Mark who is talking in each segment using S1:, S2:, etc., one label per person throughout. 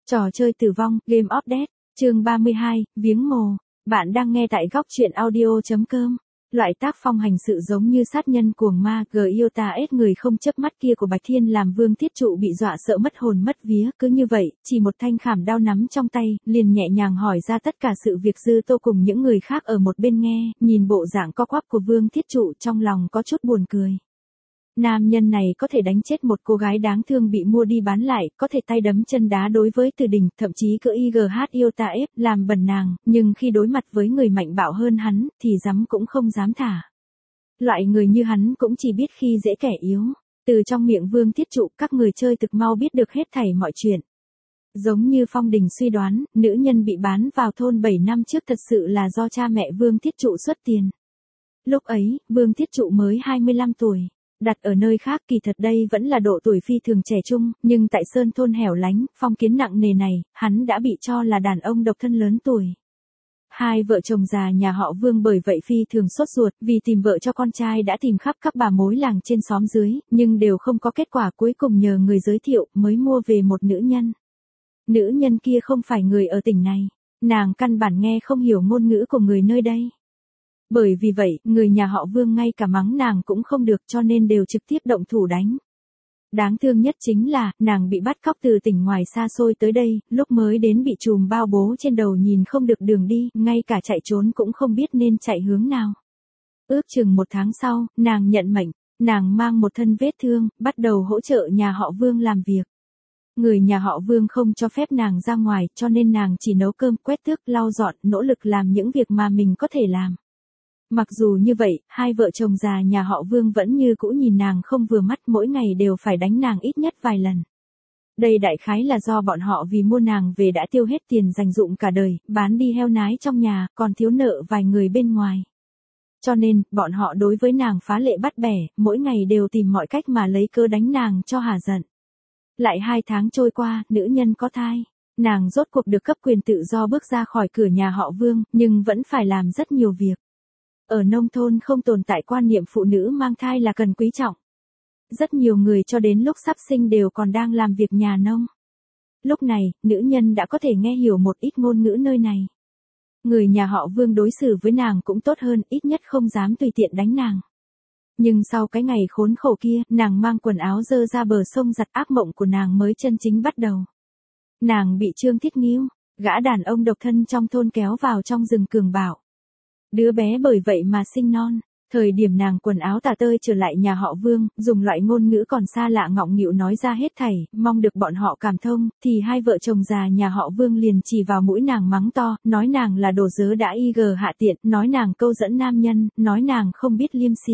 S1: Trò chơi tử vong, Game of Death, chương 32, viếng mồ. Bạn đang nghe tại góc truyện audio.com. Loại tác phong hành sự giống như sát nhân cuồng ma, Gyota S người không chớp mắt kia của Bạch Thiên làm Vương Thiết Trụ bị dọa sợ mất hồn mất vía. Cứ như vậy, chỉ một thanh khảm đao nắm trong tay, liền nhẹ nhàng hỏi ra tất cả sự việc. Dư Tô cùng những người khác ở một bên nghe, nhìn bộ dạng co quắp của Vương Thiết Trụ trong lòng có chút buồn cười. Nam nhân này có thể đánh chết một cô gái đáng thương bị mua đi bán lại, có thể tay đấm chân đá đối với Từ Đình, thậm chí cưỡi Iota F làm bẩn nàng, nhưng khi đối mặt với người mạnh bạo hơn hắn, thì dám cũng không dám thả. Loại người như hắn cũng chỉ biết khi dễ kẻ yếu. Từ trong miệng Vương Thiết Trụ, các người chơi thực mau biết được hết thảy mọi chuyện. Giống như Phong Đình suy đoán, nữ nhân bị bán vào thôn 7 năm trước thật sự là do cha mẹ Vương Thiết Trụ xuất tiền. Lúc ấy, Vương Thiết Trụ mới 25 tuổi. Đặt ở nơi khác kỳ thật đây vẫn là độ tuổi phi thường trẻ trung, nhưng tại sơn thôn hẻo lánh, phong kiến nặng nề này, hắn đã bị cho là đàn ông độc thân lớn tuổi. Hai vợ chồng già nhà họ Vương bởi vậy phi thường sốt ruột, vì tìm vợ cho con trai đã tìm khắp các bà mối làng trên xóm dưới, nhưng đều không có kết quả, cuối cùng nhờ người giới thiệu mới mua về một nữ nhân. Nữ nhân kia không phải người ở tỉnh này, nàng căn bản nghe không hiểu ngôn ngữ của người nơi đây. Bởi vì vậy, người nhà họ Vương ngay cả mắng nàng cũng không được, cho nên đều trực tiếp động thủ đánh. Đáng thương nhất chính là, nàng bị bắt cóc từ tỉnh ngoài xa xôi tới đây, lúc mới đến bị trùm bao bố trên đầu nhìn không được đường đi, ngay cả chạy trốn cũng không biết nên chạy hướng nào. Ước chừng 1 tháng sau, nàng nhận mệnh, nàng mang một thân vết thương, bắt đầu hỗ trợ nhà họ Vương làm việc. Người nhà họ Vương không cho phép nàng ra ngoài, cho nên nàng chỉ nấu cơm, quét tước, lau dọn, nỗ lực làm những việc mà mình có thể làm. Mặc dù như vậy, hai vợ chồng già nhà họ Vương vẫn như cũ nhìn nàng không vừa mắt, mỗi ngày đều phải đánh nàng ít nhất vài lần. Đây đại khái là do bọn họ vì mua nàng về đã tiêu hết tiền dành dụm cả đời, bán đi heo nái trong nhà, còn thiếu nợ vài người bên ngoài. Cho nên, bọn họ đối với nàng phá lệ bắt bẻ, mỗi ngày đều tìm mọi cách mà lấy cớ đánh nàng cho hả giận. Lại 2 tháng trôi qua, nữ nhân có thai. Nàng rốt cuộc được cấp quyền tự do bước ra khỏi cửa nhà họ Vương, nhưng vẫn phải làm rất nhiều việc. Ở nông thôn không tồn tại quan niệm phụ nữ mang thai là cần quý trọng. Rất nhiều người cho đến lúc sắp sinh đều còn đang làm việc nhà nông. Lúc này, nữ nhân đã có thể nghe hiểu một ít ngôn ngữ nơi này. Người nhà họ Vương đối xử với nàng cũng tốt hơn, ít nhất không dám tùy tiện đánh nàng. Nhưng sau cái ngày khốn khổ kia, nàng mang quần áo dơ ra bờ sông giặt, ác mộng của nàng mới chân chính bắt đầu. Nàng bị Trương Thiết Nghiêu, gã đàn ông độc thân trong thôn kéo vào trong rừng cường bạo. Đứa bé bởi vậy mà sinh non. Thời điểm nàng quần áo tả tơi trở lại nhà họ Vương, dùng loại ngôn ngữ còn xa lạ ngọng nghịu nói ra hết thảy, mong được bọn họ cảm thông, thì hai vợ chồng già nhà họ Vương liền chỉ vào mũi nàng mắng to, nói nàng là đồ dớ đã hạ tiện, nói nàng câu dẫn nam nhân, nói nàng không biết liêm sỉ.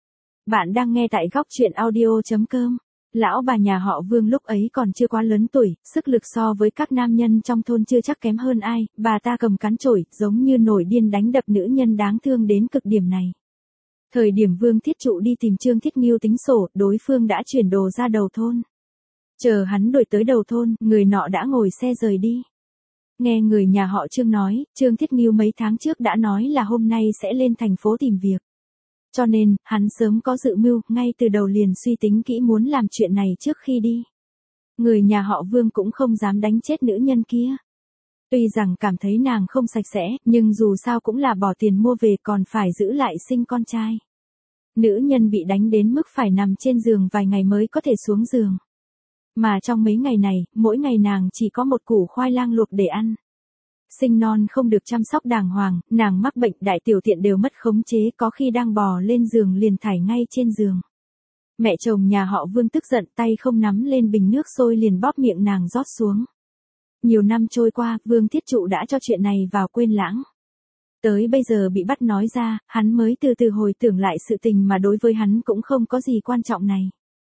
S1: Bạn đang nghe tại góc truyện audio.com. Lão bà nhà họ Vương lúc ấy còn chưa quá lớn tuổi, sức lực so với các nam nhân trong thôn chưa chắc kém hơn ai, bà ta cầm cán chổi, giống như nổi điên đánh đập nữ nhân đáng thương đến cực điểm này. Thời điểm Vương Thiết Trụ đi tìm Trương Thiết Nghiêu tính sổ, đối phương đã chuyển đồ ra đầu thôn. Chờ hắn đuổi tới đầu thôn, người nọ đã ngồi xe rời đi. Nghe người nhà họ Trương nói, Trương Thiết Nghiêu mấy tháng trước đã nói là hôm nay sẽ lên thành phố tìm việc. Cho nên, hắn sớm có dự mưu, ngay từ đầu liền suy tính kỹ muốn làm chuyện này trước khi đi. Người nhà họ Vương cũng không dám đánh chết nữ nhân kia. Tuy rằng cảm thấy nàng không sạch sẽ, nhưng dù sao cũng là bỏ tiền mua về còn phải giữ lại sinh con trai. Nữ nhân bị đánh đến mức phải nằm trên giường vài ngày mới có thể xuống giường. Mà trong mấy ngày này, mỗi ngày nàng chỉ có một củ khoai lang luộc để ăn. Sinh non không được chăm sóc đàng hoàng, nàng mắc bệnh đại tiểu tiện đều mất khống chế, có khi đang bò lên giường liền thải ngay trên giường. Mẹ chồng nhà họ Vương tức giận, tay không nắm lên bình nước sôi liền bóp miệng nàng rót xuống. Nhiều năm trôi qua, Vương Thiết Trụ đã cho chuyện này vào quên lãng. Tới bây giờ bị bắt nói ra, hắn mới từ từ hồi tưởng lại sự tình mà đối với hắn cũng không có gì quan trọng này.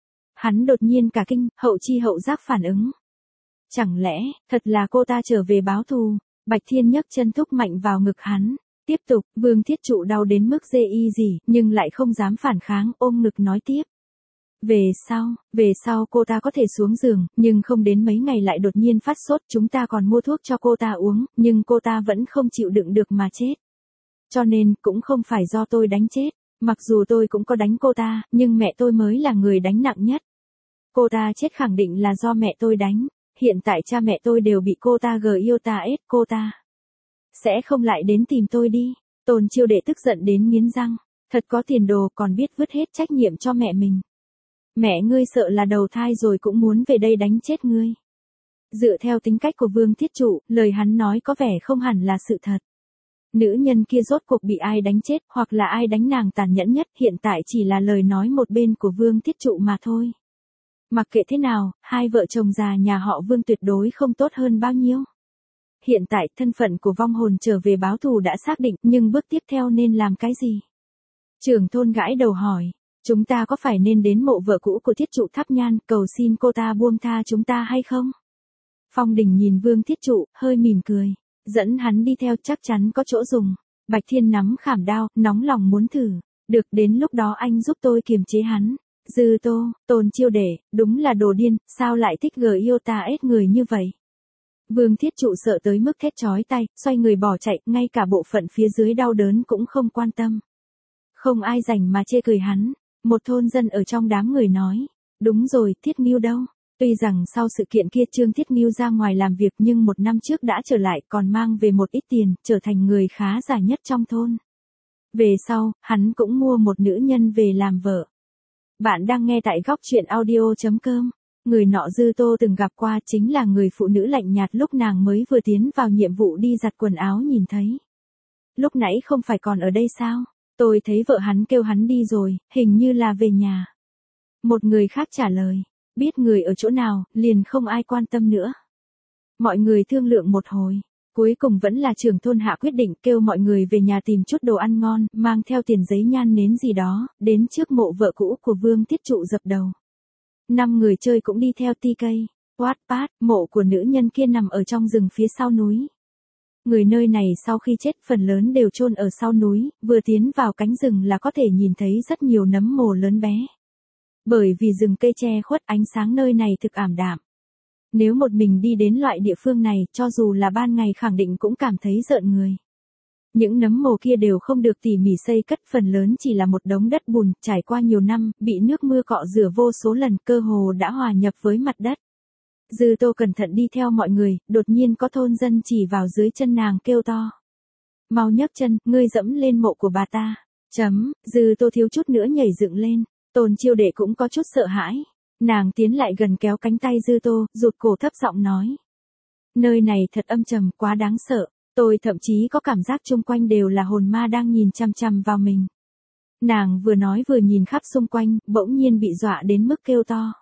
S1: Hắn đột nhiên cả kinh, hậu chi hậu giác phản ứng. Chẳng lẽ, thật là cô ta trở về báo thù? Bạch Thiên nhấc chân thúc mạnh vào ngực hắn. Tiếp tục, Vương Thiết Trụ đau đến mức dê y gì, nhưng lại không dám phản kháng, ôm ngực nói tiếp. Về sau cô ta có thể xuống giường, nhưng không đến mấy ngày lại đột nhiên phát sốt, chúng ta còn mua thuốc cho cô ta uống, nhưng cô ta vẫn không chịu đựng được mà chết. Cho nên, cũng không phải do tôi đánh chết, mặc dù tôi cũng có đánh cô ta, nhưng mẹ tôi mới là người đánh nặng nhất. Cô ta chết khẳng định là do mẹ tôi đánh. Hiện tại cha mẹ tôi đều bị cô ta yêu ta ết, cô ta sẽ không lại đến tìm tôi đi. Tôn Chiêu Đệ tức giận đến nghiến răng, thật có tiền đồ còn biết vứt hết trách nhiệm cho mẹ mình. Mẹ ngươi sợ là đầu thai rồi cũng muốn về đây đánh chết ngươi. Dựa theo tính cách của Vương Thiết Trụ, lời hắn nói có vẻ không hẳn là sự thật. Nữ nhân kia rốt cuộc bị ai đánh chết hoặc là ai đánh nàng tàn nhẫn nhất hiện tại chỉ là lời nói một bên của Vương Thiết Trụ mà thôi. Mặc kệ thế nào, hai vợ chồng già nhà họ Vương tuyệt đối không tốt hơn bao nhiêu. Hiện tại thân phận của vong hồn trở về báo thù đã xác định nhưng bước tiếp theo nên làm cái gì? Trưởng thôn gãi đầu hỏi, chúng ta có phải nên đến mộ vợ cũ của Thiết Trụ thắp nhang cầu xin cô ta buông tha chúng ta hay không? Phong Đình nhìn Vương Thiết Trụ, hơi mỉm cười, dẫn hắn đi theo chắc chắn có chỗ dùng. Bạch Thiên nắm khảm đao, nóng lòng muốn thử. Được, đến lúc đó anh giúp tôi kiềm chế hắn. Dư Tô, Tôn Chiêu Đệ, đúng là đồ điên, sao lại thích yêu ta ết người như vậy? Vương Thiết Trụ sợ tới mức thét chói tai, xoay người bỏ chạy, ngay cả bộ phận phía dưới đau đớn cũng không quan tâm. Không ai rảnh mà chê cười hắn. Một thôn dân ở trong đám người nói, đúng rồi, Thiết Ngưu đâu? Tuy rằng sau sự kiện kia Trương Thiết Ngưu ra ngoài làm việc nhưng một năm trước đã trở lại còn mang về một ít tiền, trở thành người khá giả nhất trong thôn. Về sau, hắn cũng mua một nữ nhân về làm vợ. Bạn đang nghe tại góc truyện audio.com. Người nọ Dư Tô từng gặp qua chính là người phụ nữ lạnh nhạt lúc nàng mới vừa tiến vào nhiệm vụ đi giặt quần áo nhìn thấy. Lúc nãy không phải còn ở đây sao? Tôi thấy vợ hắn kêu hắn đi rồi, hình như là về nhà. Một người khác trả lời, biết người ở chỗ nào, liền không ai quan tâm nữa. Mọi người thương lượng một hồi, cuối cùng vẫn là trưởng thôn hạ quyết định kêu mọi người về nhà tìm chút đồ ăn ngon, mang theo tiền giấy nhan nến gì đó, đến trước mộ vợ cũ của Vương Thiết Trụ dập đầu. 5 người chơi cũng đi theo TK, Wattpad, mộ của nữ nhân kia nằm ở trong rừng phía sau núi. Người nơi này sau khi chết phần lớn đều chôn ở sau núi, vừa tiến vào cánh rừng là có thể nhìn thấy rất nhiều nấm mồ lớn bé. Bởi vì rừng cây che khuất ánh sáng nơi này thực ảm đạm. Nếu một mình đi đến loại địa phương này, cho dù là ban ngày khẳng định cũng cảm thấy rợn người. Những nấm mồ kia đều không được tỉ mỉ xây cất, phần lớn chỉ là một đống đất bùn, trải qua nhiều năm, bị nước mưa cọ rửa vô số lần, cơ hồ đã hòa nhập với mặt đất. Dư Tô cẩn thận đi theo mọi người, đột nhiên có thôn dân chỉ vào dưới chân nàng kêu to. Mau nhấc chân, ngươi dẫm lên mộ của bà ta. Dư Tô thiếu chút nữa nhảy dựng lên. Tôn Chiêu Đệ cũng có chút sợ hãi. Nàng tiến lại gần kéo cánh tay Dư Tô, rụt cổ thấp giọng nói. Nơi này thật âm trầm, quá đáng sợ. Tôi thậm chí có cảm giác chung quanh đều là hồn ma đang nhìn chằm chằm vào mình. Nàng vừa nói vừa nhìn khắp xung quanh, bỗng nhiên bị dọa đến mức kêu to.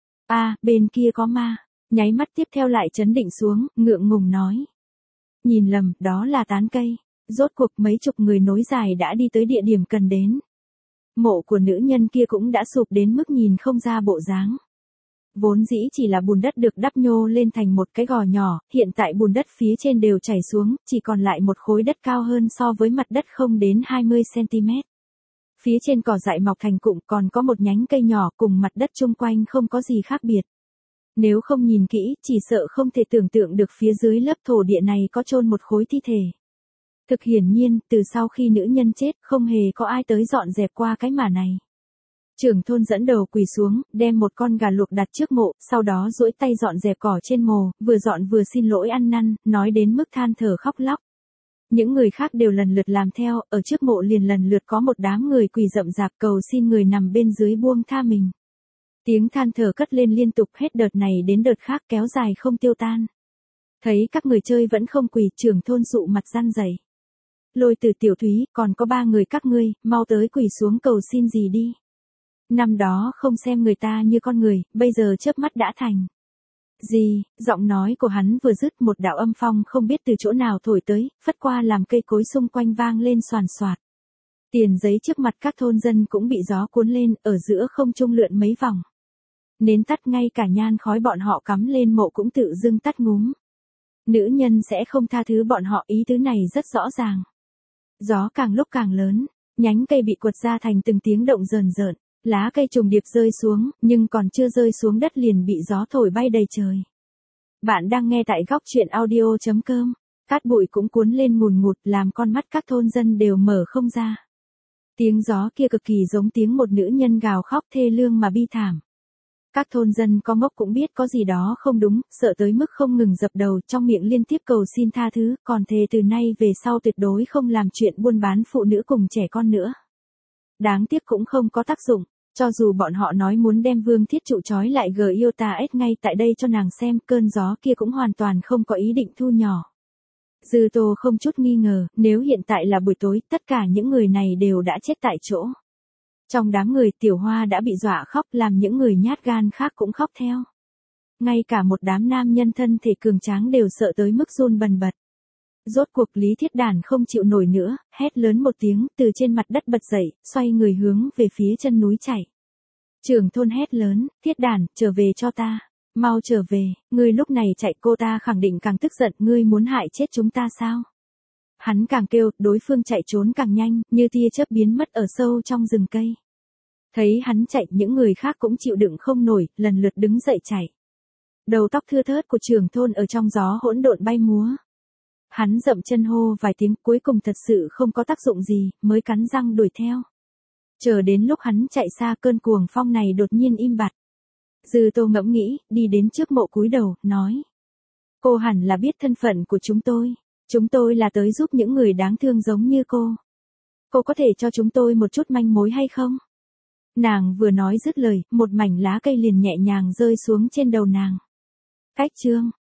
S1: Bên kia có ma. Nháy mắt tiếp theo lại chấn định xuống, ngượng ngùng nói. Nhìn lầm, đó là tán cây. Rốt cuộc mấy chục người nối dài đã đi tới địa điểm cần đến. Mộ của nữ nhân kia cũng đã sụp đến mức nhìn không ra bộ dáng. Vốn dĩ chỉ là bùn đất được đắp nhô lên thành một cái gò nhỏ, hiện tại bùn đất phía trên đều chảy xuống, chỉ còn lại một khối đất cao hơn so với mặt đất không đến 20 cm. Phía trên cỏ dại mọc thành cụm còn có một nhánh cây nhỏ cùng mặt đất chung quanh không có gì khác biệt. Nếu không nhìn kỹ, chỉ sợ không thể tưởng tượng được phía dưới lớp thổ địa này có chôn một khối thi thể. Thực hiển nhiên, từ sau khi nữ nhân chết, không hề có ai tới dọn dẹp qua cái mả này. Trưởng thôn dẫn đầu quỳ xuống, đem một con gà luộc đặt trước mộ, sau đó duỗi tay dọn dẹp cỏ trên mồ, vừa dọn vừa xin lỗi ăn năn, nói đến mức than thở khóc lóc. Những người khác đều lần lượt làm theo, ở trước mộ liền lần lượt có một đám người quỳ rậm rạp cầu xin người nằm bên dưới buông tha mình. Tiếng than thở cất lên liên tục hết đợt này đến đợt khác kéo dài không tiêu tan. Thấy các người chơi vẫn không quỳ, trưởng thôn sụ mặt răn rẩy. Lôi Tử, Tiểu Thúy, còn có 3 người các ngươi, mau tới quỳ xuống cầu xin gì đi. Năm đó không xem người ta như con người, bây giờ chớp mắt đã thành. Gì, giọng nói của hắn vừa dứt một đạo âm phong không biết từ chỗ nào thổi tới, phất qua làm cây cối xung quanh vang lên xoàn xoạt. Tiền giấy trước mặt các thôn dân cũng bị gió cuốn lên, ở giữa không trung lượn mấy vòng. Nến tắt, ngay cả nhan khói bọn họ cắm lên mộ cũng tự dưng tắt ngúm. Nữ nhân sẽ không tha thứ bọn họ, ý tứ này rất rõ ràng. Gió càng lúc càng lớn, nhánh cây bị quật ra thành từng tiếng động rờn rợn, lá cây trùng điệp rơi xuống, nhưng còn chưa rơi xuống đất liền bị gió thổi bay đầy trời. Bạn đang nghe tại góc truyện audio.com, cát bụi cũng cuốn lên ngùn ngụt làm con mắt các thôn dân đều mở không ra. Tiếng gió kia cực kỳ giống tiếng một nữ nhân gào khóc thê lương mà bi thảm. Các thôn dân có ngốc cũng biết có gì đó không đúng, sợ tới mức không ngừng dập đầu trong miệng liên tiếp cầu xin tha thứ, còn thề từ nay về sau tuyệt đối không làm chuyện buôn bán phụ nữ cùng trẻ con nữa. Đáng tiếc cũng không có tác dụng, cho dù bọn họ nói muốn đem Vương Thiết Trụ trói lại Giota S ngay tại đây cho nàng xem, cơn gió kia cũng hoàn toàn không có ý định thu nhỏ. Dư Tô không chút nghi ngờ, nếu hiện tại là buổi tối, tất cả những người này đều đã chết tại chỗ. Trong đám người Tiểu Hoa đã bị dọa khóc, làm những người nhát gan khác cũng khóc theo. Ngay cả một đám nam nhân thân thể cường tráng đều sợ tới mức run bần bật. Rốt cuộc Lý Thiết Đản không chịu nổi nữa, hét lớn một tiếng, từ trên mặt đất bật dậy, xoay người hướng về phía chân núi chạy. Trưởng thôn hét lớn, Thiết Đản, trở về cho ta. Mau trở về, ngươi lúc này chạy cô ta khẳng định càng tức giận, ngươi muốn hại chết chúng ta sao? Hắn càng kêu, đối phương chạy trốn càng nhanh, như tia chớp biến mất ở sâu trong rừng cây. Thấy hắn chạy, những người khác cũng chịu đựng không nổi, lần lượt đứng dậy chạy. Đầu tóc thưa thớt của trưởng thôn ở trong gió hỗn độn bay múa. Hắn dậm chân hô vài tiếng, cuối cùng thật sự không có tác dụng gì, mới cắn răng đuổi theo. Chờ đến lúc hắn chạy xa, cơn cuồng phong này đột nhiên im bặt. Dư Tô ngẫm nghĩ, đi đến trước mộ cúi đầu, nói. Cô hẳn là biết thân phận của chúng tôi. Chúng tôi là tới giúp những người đáng thương giống như cô. Cô có thể cho chúng tôi một chút manh mối hay không? Nàng vừa nói dứt lời, một mảnh lá cây liền nhẹ nhàng rơi xuống trên đầu nàng. Cách chương